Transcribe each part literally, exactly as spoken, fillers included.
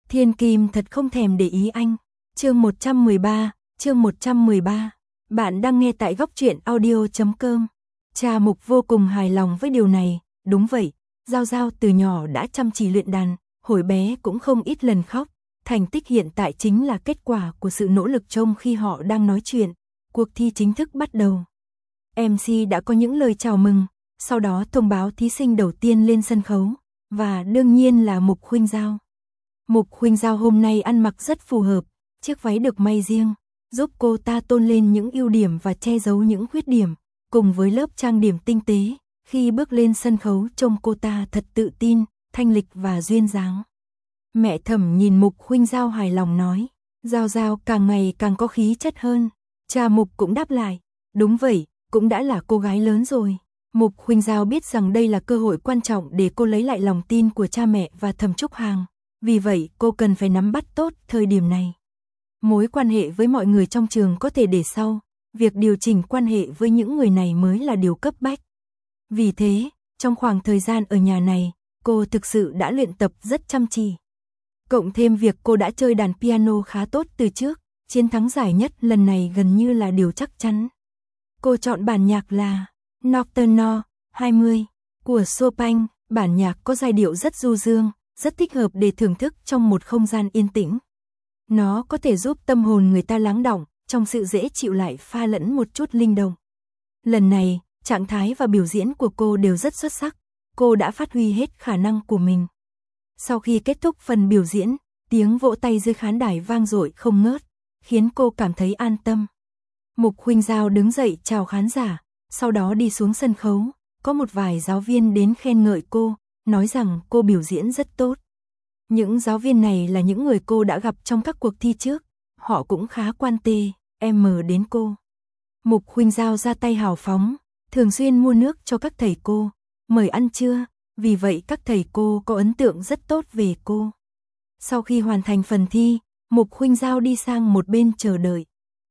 Thiên Kim thật không thèm để ý anh. Chương một trăm mười ba, chương một trăm mười ba. Bạn đang nghe tại góc truyện audio chấm com. Cha Mục vô cùng hài lòng với điều này, đúng vậy, Giao Giao từ nhỏ đã chăm chỉ luyện đàn, hồi bé cũng không ít lần khóc, thành tích hiện tại chính là kết quả của sự nỗ lực trong khi họ đang nói chuyện. Cuộc thi chính thức bắt đầu. em xê đã có những lời chào mừng, sau đó thông báo thí sinh đầu tiên lên sân khấu, và đương nhiên là Mục Khuynh Giao. Mục Khuynh Giao hôm nay ăn mặc rất phù hợp, chiếc váy được may riêng, giúp cô ta tôn lên những ưu điểm và che giấu những khuyết điểm, cùng với lớp trang điểm tinh tế, khi bước lên sân khấu trông cô ta thật tự tin, thanh lịch và duyên dáng. Mẹ Thẩm nhìn Mục Khuynh Giao hài lòng nói, Giao Giao càng ngày càng có khí chất hơn. Cha Mục cũng đáp lại, đúng vậy, cũng đã là cô gái lớn rồi. Mục Khuynh Giao biết rằng đây là cơ hội quan trọng để cô lấy lại lòng tin của cha mẹ và Thẩm Trúc Hàng, vì vậy cô cần phải nắm bắt tốt thời điểm này. Mối quan hệ với mọi người trong trường có thể để sau, việc điều chỉnh quan hệ với những người này mới là điều cấp bách. Vì thế, trong khoảng thời gian ở nhà này, cô thực sự đã luyện tập rất chăm chỉ. Cộng thêm việc cô đã chơi đàn piano khá tốt từ trước, chiến thắng giải nhất lần này gần như là điều chắc chắn. Cô chọn bản nhạc là Nocturno hai mươi của Chopin, bản nhạc có giai điệu rất du dương, rất thích hợp để thưởng thức trong một không gian yên tĩnh. Nó có thể giúp tâm hồn người ta lắng đọng, trong sự dễ chịu lại pha lẫn một chút linh động. Lần này, trạng thái và biểu diễn của cô đều rất xuất sắc, cô đã phát huy hết khả năng của mình. Sau khi kết thúc phần biểu diễn, tiếng vỗ tay dưới khán đài vang dội không ngớt, khiến cô cảm thấy an tâm. Mục Khuynh Giao đứng dậy chào khán giả, sau đó đi xuống sân khấu, có một vài giáo viên đến khen ngợi cô, nói rằng cô biểu diễn rất tốt. Những giáo viên này là những người cô đã gặp trong các cuộc thi trước, họ cũng khá quan tê, em mờ đến cô. Mục Khuynh Giao ra tay hào phóng, thường xuyên mua nước cho các thầy cô, mời ăn trưa, vì vậy các thầy cô có ấn tượng rất tốt về cô. Sau khi hoàn thành phần thi, Mục Khuynh Giao đi sang một bên chờ đợi.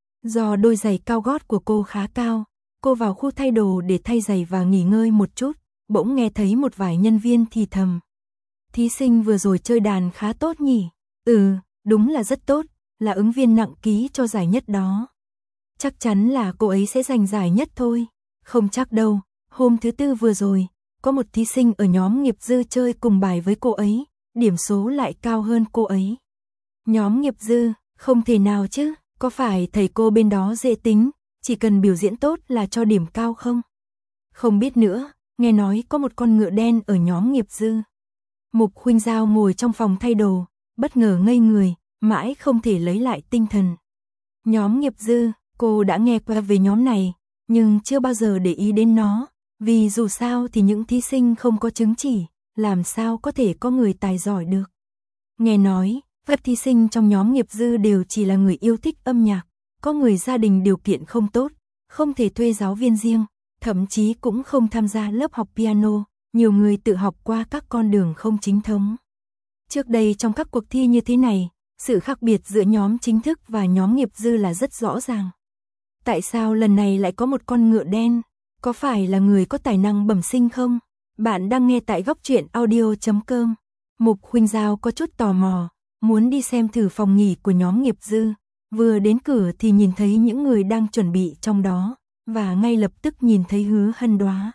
Do đôi giày cao gót của cô khá cao, cô vào khu thay đồ để thay giày và nghỉ ngơi một chút, bỗng nghe thấy một vài nhân viên thì thầm. Thí sinh vừa rồi chơi đàn khá tốt nhỉ? Ừ, đúng là rất tốt, là ứng viên nặng ký cho giải nhất đó. Chắc chắn là cô ấy sẽ giành giải nhất thôi. Không chắc đâu, hôm thứ tư vừa rồi, có một thí sinh ở nhóm Nghiệp Dư chơi cùng bài với cô ấy, điểm số lại cao hơn cô ấy. Nhóm Nghiệp Dư, không thể nào chứ, có phải thầy cô bên đó dễ tính, chỉ cần biểu diễn tốt là cho điểm cao không? Không biết nữa, nghe nói có một con ngựa đen ở nhóm Nghiệp Dư. Mục Khuynh Giao ngồi trong phòng thay đồ, bất ngờ ngây người, mãi không thể lấy lại tinh thần. Nhóm Nghiệp Dư, cô đã nghe qua về nhóm này, nhưng chưa bao giờ để ý đến nó, vì dù sao thì những thí sinh không có chứng chỉ, làm sao có thể có người tài giỏi được. Nghe nói, các thí sinh trong nhóm Nghiệp Dư đều chỉ là người yêu thích âm nhạc, có người gia đình điều kiện không tốt, không thể thuê giáo viên riêng, thậm chí cũng không tham gia lớp học piano, nhiều người tự học qua các con đường không chính thống. Trước đây trong các cuộc thi như thế này, sự khác biệt giữa nhóm chính thức và nhóm Nghiệp Dư là rất rõ ràng. Tại sao lần này lại có một con ngựa đen? Có phải là người có tài năng bẩm sinh không? Bạn đang nghe tại góc truyện audio chấm com. Mục Khuynh Giao có chút tò mò, muốn đi xem thử phòng nghỉ của nhóm Nghiệp Dư. Vừa đến cửa thì nhìn thấy những người đang chuẩn bị trong đó, và ngay lập tức nhìn thấy Hứa Hân Đoá.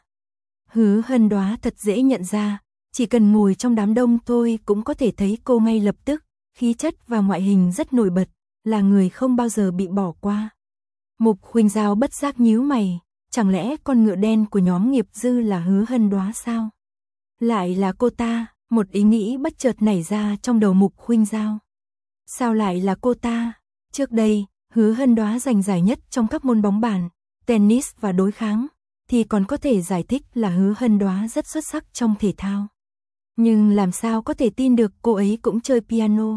Hứa Hân Đoá thật dễ nhận ra, chỉ cần ngồi trong đám đông thôi cũng có thể thấy cô ngay lập tức, khí chất và ngoại hình rất nổi bật, là người không bao giờ bị bỏ qua. Mục Khuynh Giao bất giác nhíu mày, chẳng lẽ con ngựa đen của nhóm Nghiệp Dư là Hứa Hân Đoá sao? Lại là cô ta, một ý nghĩ bất chợt nảy ra trong đầu Mục Khuynh Giao. Sao lại là cô ta? Trước đây, Hứa Hân Đoá giành giải nhất trong các môn bóng bàn, tennis và đối kháng, thì còn có thể giải thích là Hứa Hân Đoá rất xuất sắc trong thể thao. Nhưng làm sao có thể tin được cô ấy cũng chơi piano?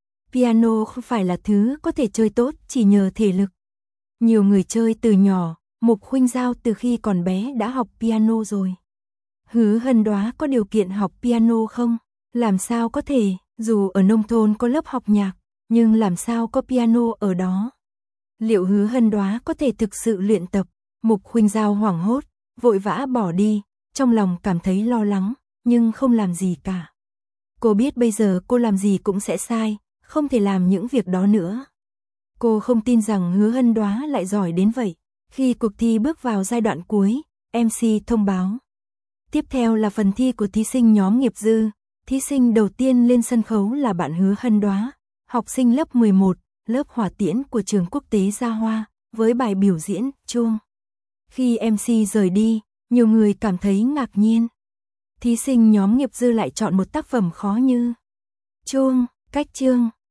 Piano không phải là thứ có thể chơi tốt chỉ nhờ thể lực. Nhiều người chơi từ nhỏ, Mục Khuynh Giao từ khi còn bé đã học piano rồi. Hứa Hân Đoá có điều kiện học piano không? Làm sao có thể, dù ở nông thôn có lớp học nhạc, nhưng làm sao có piano ở đó? Liệu Hứa Hân Đoá có thể thực sự luyện tập? Mục Khuynh Giao hoảng hốt, vội vã bỏ đi, trong lòng cảm thấy lo lắng, nhưng không làm gì cả. Cô biết bây giờ cô làm gì cũng sẽ sai, không thể làm những việc đó nữa. Cô không tin rằng Hứa Hân Đoá lại giỏi đến vậy. Khi cuộc thi bước vào giai đoạn cuối, em xê thông báo. Tiếp theo là phần thi của thí sinh nhóm nghiệp dư. Thí sinh đầu tiên lên sân khấu là bạn Hứa Hân Đoá, học sinh lớp mười một, lớp hỏa tiễn của trường quốc tế Gia Hoa, với bài biểu diễn Chuông. Khi em xê rời đi, nhiều người cảm thấy ngạc nhiên. Thí sinh nhóm nghiệp dư lại chọn một tác phẩm khó như Chuông, cách chương.